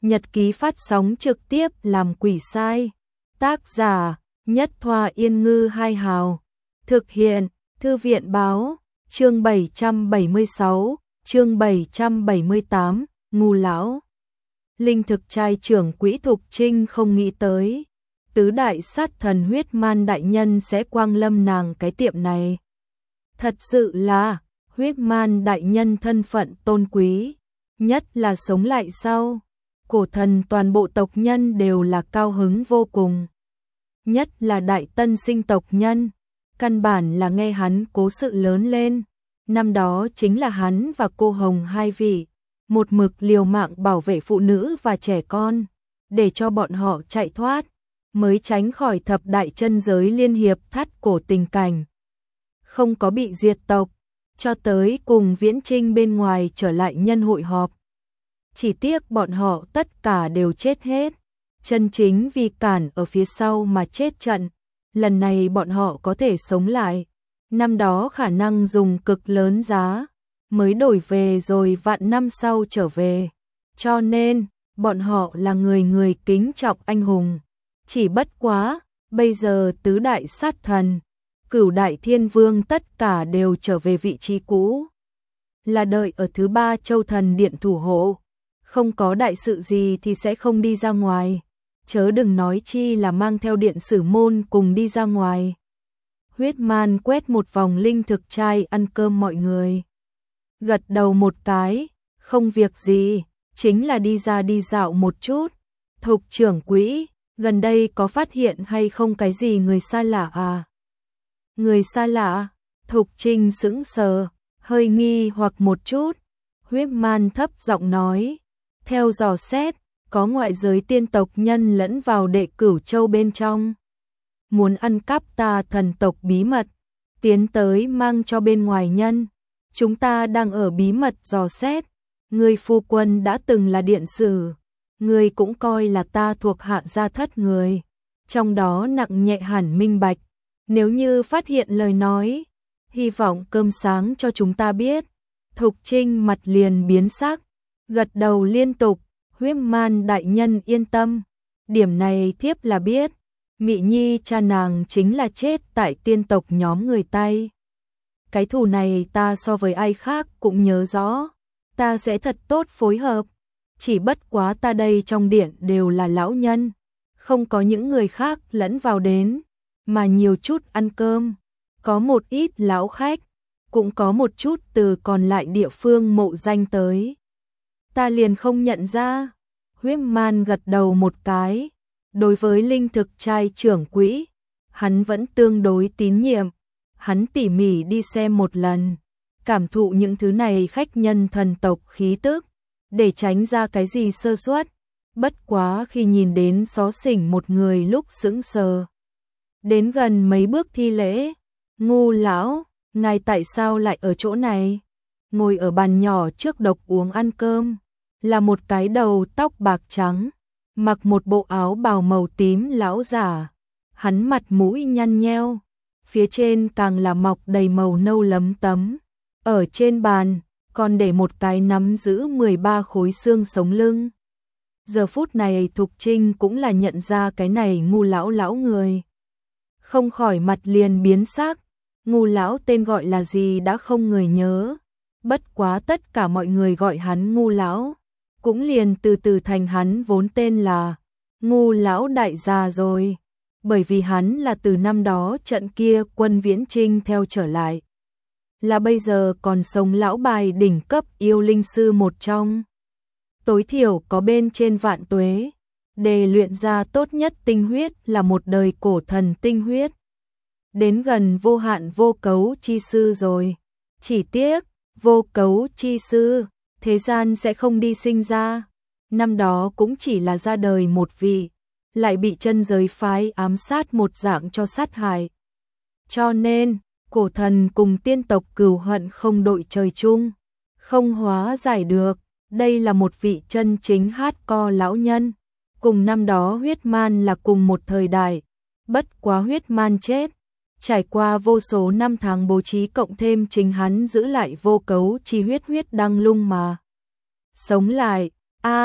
Nhật ký phát sóng trực tiếp làm quỷ sai. Tác giả Nhất Thoa Yên Ngư Hai Hào. Thực hiện Thư viện Báo. Chương 776, chương 778, ngu lão. Linh thực trai trưởng quỹ Thục Trinh không nghĩ tới tứ đại sát thần huyết man đại nhân sẽ quang lâm nàng cái tiệm này. Thật sự là huyết man đại nhân thân phận tôn quý, nhất là sống lại sau cổ thần, toàn bộ tộc nhân đều là cao hứng vô cùng. Nhất là đại tân sinh tộc nhân, căn bản là nghe hắn cố sự lớn lên. Năm đó chính là hắn và cô Hồng hai vị, một mực liều mạng bảo vệ phụ nữ và trẻ con, để cho bọn họ chạy thoát, mới tránh khỏi thập đại chân giới liên hiệp thắt cổ tình cảnh. Không có bị diệt tộc, cho tới cùng Viễn Trinh bên ngoài trở lại nhân hội họp. Chỉ tiếc bọn họ tất cả đều chết hết, chân chính vì cản ở phía sau mà chết trận. Lần này bọn họ có thể sống lại, năm đó khả năng dùng cực lớn giá mới đổi về, rồi vạn năm sau trở về. Cho nên, bọn họ là người kính trọng anh hùng. Chỉ bất quá, bây giờ tứ đại sát thần, cửu đại thiên vương tất cả đều trở về vị trí cũ. Là đợi ở thứ ba châu thần điện thủ hộ. Không có đại sự gì thì sẽ không đi ra ngoài. Chớ đừng nói chi là mang theo điện sử môn cùng đi ra ngoài. Huyết man quét một vòng linh thực trai ăn cơm mọi người. Gật đầu một cái, không việc gì, chính là đi ra đi dạo một chút. Thục trưởng quỹ, gần đây có phát hiện hay không cái gì người xa lạ à? Người xa lạ? Thục Trinh sững sờ, hơi nghi hoặc một chút. Huyết man thấp giọng nói, theo dò xét, có ngoại giới tiên tộc nhân lẫn vào Đệ Cửu Châu bên trong. Muốn ăn cắp ta thần tộc bí mật, tiến tới mang cho bên ngoài nhân. Chúng ta đang ở bí mật dò xét. Người phu quân đã từng là điện sử, người cũng coi là ta thuộc hạ gia thất người. Trong đó nặng nhẹ hẳn minh bạch. Nếu như phát hiện lời nói, hy vọng cơm sáng cho chúng ta biết. Thục Trinh mặt liền biến sắc, gật đầu liên tục. Huyết man đại nhân yên tâm, điểm này thiếp là biết. Mị nhi cha nàng chính là chết tại tiên tộc nhóm người Tây. Cái thù này ta so với ai khác cũng nhớ rõ. Ta sẽ thật tốt phối hợp. Chỉ bất quá ta đây trong điện đều là lão nhân, không có những người khác lẫn vào đến, mà nhiều chút ăn cơm. Có một ít lão khách, cũng có một chút từ còn lại địa phương mộ danh tới. Ta liền không nhận ra. Huyết man gật đầu một cái. Đối với linh thực trai trưởng quỹ, hắn vẫn tương đối tín nhiệm. Hắn tỉ mỉ đi xem một lần, cảm thụ những thứ này khách nhân thần tộc khí tức, để tránh ra cái gì sơ suất. Bất quá khi nhìn đến xó xỉnh một người lúc sững sờ. Đến gần mấy bước thi lễ, ngu lão, ngài tại sao lại ở chỗ này? Ngồi ở bàn nhỏ trước độc uống ăn cơm, là một cái đầu tóc bạc trắng, mặc một bộ áo bào màu tím lão giả. Hắn mặt mũi nhăn nheo, phía trên càng là mọc đầy màu nâu lấm tấm. Ở trên bàn, còn để một cái nắm giữ 13 khối xương sống lưng. Giờ phút này Thục Trinh cũng là nhận ra cái này ngu lão người. Không khỏi mặt liền biến sắc. Ngu lão tên gọi là gì đã không người nhớ. Bất quá tất cả mọi người gọi hắn ngu lão, cũng liền từ từ thành hắn vốn tên là ngu lão đại gia rồi. Bởi vì hắn là từ năm đó trận kia quân Viễn Trinh theo trở lại, là bây giờ còn sống lão bài đỉnh cấp yêu linh sư một trong. Tối thiểu có bên trên vạn tuế, để luyện ra tốt nhất tinh huyết là một đời cổ thần tinh huyết. Đến gần vô hạn vô cấu chi sư rồi. Chỉ tiếc, vô cấu chi sư, thế gian sẽ không đi sinh ra. Năm đó cũng chỉ là ra đời một vị, lại bị chân giới phái ám sát một dạng cho sát hại. Cho nên, cổ thần cùng tiên tộc cừu hận không đội trời chung, không hóa giải được. Đây là một vị chân chính hardcore lão nhân, cùng năm đó huyết man là cùng một thời đại. Bất quá huyết man chết, trải qua vô số năm tháng bố trí cộng thêm chính hắn giữ lại vô cấu chi huyết đăng lung mà sống lại.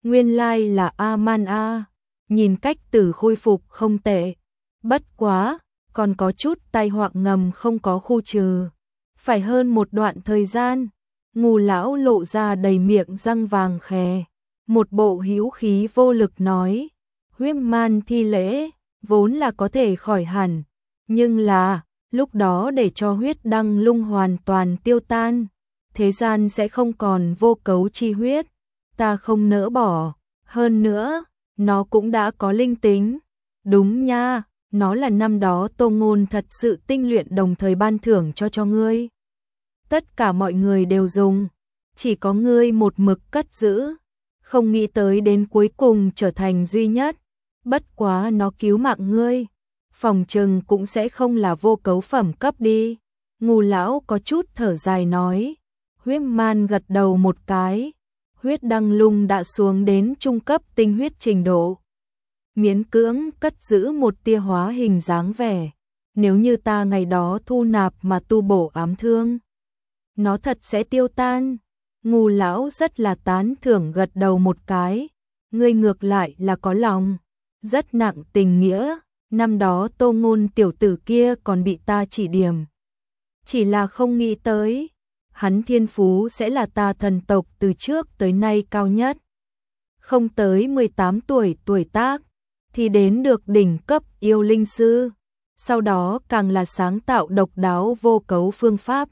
Nguyên lai là A-man a, nhìn cách Tử khôi phục không tệ. Bất quá, còn có chút tai họa ngầm không có khu trừ. Phải hơn một đoạn thời gian, Ngưu lão lộ ra đầy miệng răng vàng khè, một bộ hữu khí vô lực nói, huyết man thi lễ, vốn là có thể khỏi hẳn, nhưng là, lúc đó để cho huyết đăng lung hoàn toàn tiêu tan, thế gian sẽ không còn vô cấu chi huyết, ta không nỡ bỏ, hơn nữa, nó cũng đã có linh tính, đúng nha, nó là năm đó Tô Ngôn thật sự tinh luyện đồng thời ban thưởng cho ngươi. Tất cả mọi người đều dùng, chỉ có ngươi một mực cất giữ, không nghĩ tới đến cuối cùng trở thành duy nhất, bất quá nó cứu mạng ngươi, phòng trừng cũng sẽ không là vô cấu phẩm cấp đi. Ngưu lão có chút thở dài nói, huyết man gật đầu một cái, huyết đăng lung đã xuống đến trung cấp tinh huyết trình độ. Miễn cưỡng cất giữ một tia hóa hình dáng vẻ, nếu như ta ngày đó thu nạp mà tu bổ ám thương, nó thật sẽ tiêu tan. Ngưu lão rất là tán thưởng gật đầu một cái, ngươi ngược lại là có lòng, rất nặng tình nghĩa, năm đó Tô Ngôn tiểu tử kia còn bị ta chỉ điểm. Chỉ là không nghĩ tới, hắn thiên phú sẽ là ta thần tộc từ trước tới nay cao nhất. Không tới 18 tuổi tuổi tác, thì đến được đỉnh cấp yêu linh sư, sau đó càng là sáng tạo độc đáo vô cấu phương pháp.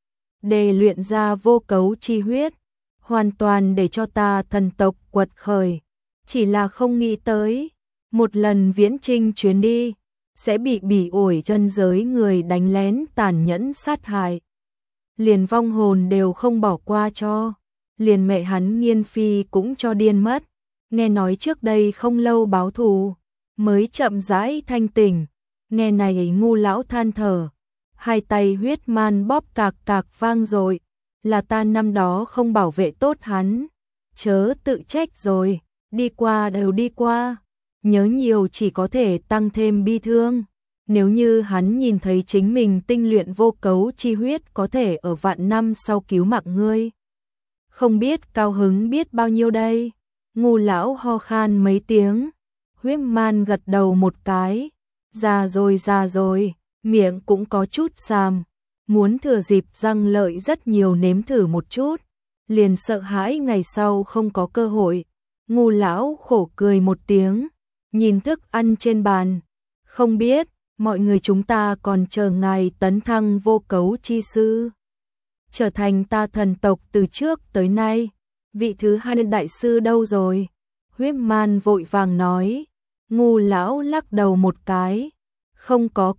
Để luyện ra vô cấu chi huyết, hoàn toàn để cho ta thần tộc quật khởi, chỉ là không nghĩ tới, một lần viễn trinh chuyến đi, sẽ bị bỉ ổi chân giới người đánh lén tàn nhẫn sát hại. Liền vong hồn đều không bỏ qua cho, liền mẹ hắn Nghiên Phi cũng cho điên mất, nghe nói trước đây không lâu báo thù, mới chậm rãi thanh tỉnh, nghe này Ngưu lão than thở, hai tay huyết man bóp cạc cạc vang rồi, là ta năm đó không bảo vệ tốt hắn, chớ tự trách rồi, đi qua đều đi qua, nhớ nhiều chỉ có thể tăng thêm bi thương. Nếu như hắn nhìn thấy chính mình tinh luyện vô cấu chi huyết có thể ở vạn năm sau cứu mạng ngươi, không biết cao hứng biết bao nhiêu đây. Ngưu lão ho khan mấy tiếng, huyết man gật đầu một cái, già rồi, miệng cũng có chút xàm, muốn thừa dịp răng lợi rất nhiều nếm thử một chút, liền sợ hãi ngày sau không có cơ hội. Ngưu lão khổ cười một tiếng, nhìn thức ăn trên bàn, không biết mọi người chúng ta còn chờ ngài tấn thăng vô cấu chi sư, trở thành ta thần tộc từ trước tới nay, vị thứ hai đại sư đâu rồi? Huyết man vội vàng nói. Ngưu lão lắc đầu một cái, không có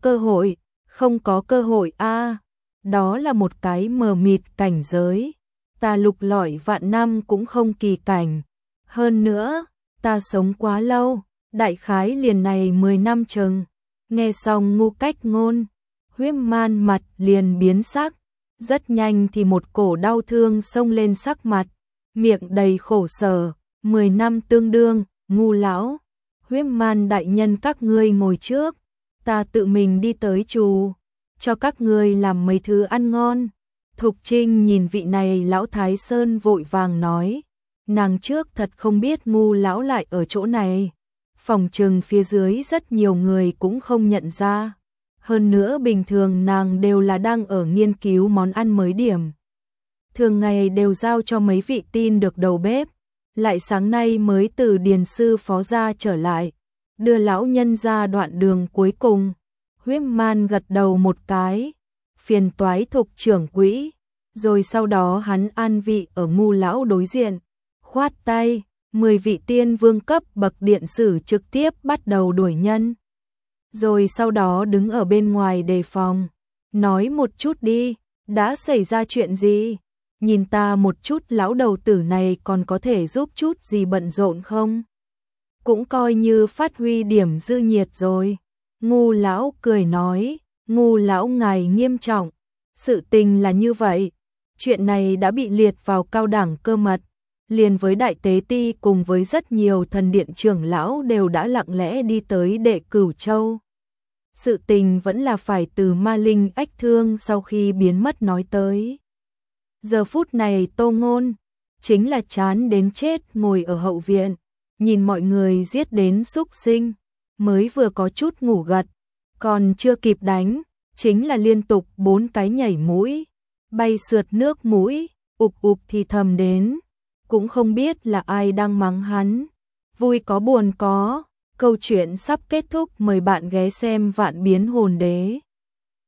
cơ hội a, đó là một cái mờ mịt cảnh giới, ta lục lọi vạn năm cũng không kỳ cảnh, hơn nữa, ta sống quá lâu, đại khái liền này 10 năm chừng. Nghe xong Ngưu cách ngôn, huyết man mặt liền biến sắc, rất nhanh thì một cổ đau thương xông lên sắc mặt, miệng đầy khổ sở, 10 năm tương đương, Ngưu lão, huyết man đại nhân các ngươi ngồi trước, ta tự mình đi tới trù, cho các ngươi làm mấy thứ ăn ngon. Thục Trinh nhìn vị này lão Thái Sơn vội vàng nói, nàng trước thật không biết Ngưu lão lại ở chỗ này. Phòng trừng phía dưới rất nhiều người cũng không nhận ra. Hơn nữa bình thường nàng đều là đang ở nghiên cứu món ăn mới điểm. Thường ngày đều giao cho mấy vị tin được đầu bếp. Lại sáng nay mới từ điền sư phó gia trở lại. Đưa lão nhân ra đoạn đường cuối cùng. Huyết man gật đầu một cái. Phiền toái Thục trưởng quỹ. Rồi sau đó hắn an vị ở Ngưu lão đối diện. Khoát tay. 10 vị tiên vương cấp bậc điện sử trực tiếp bắt đầu đuổi nhân. Rồi sau đó đứng ở bên ngoài đề phòng. Nói một chút đi, đã xảy ra chuyện gì? Nhìn ta một chút lão đầu tử này còn có thể giúp chút gì bận rộn không? Cũng coi như phát huy điểm dư nhiệt rồi. Ngưu lão cười nói, Ngưu lão ngài nghiêm trọng. Sự tình là như vậy. Chuyện này đã bị liệt vào cao đẳng cơ mật. Liền với đại tế ti cùng với rất nhiều thần điện trưởng lão đều đã lặng lẽ đi tới Đệ Cửu Châu. Sự tình vẫn là phải từ ma linh ách thương sau khi biến mất nói tới. Giờ phút này Tô Ngôn, chính là chán đến chết ngồi ở hậu viện, nhìn mọi người giết đến súc sinh, mới vừa có chút ngủ gật, còn chưa kịp đánh, chính là liên tục 4 cái nhảy mũi, bay sượt nước mũi, ục thì thầm đến, cũng không biết là ai đang mắng hắn, vui có buồn có, câu chuyện sắp kết thúc, mời bạn ghé xem Vạn Biến Hồn Đế.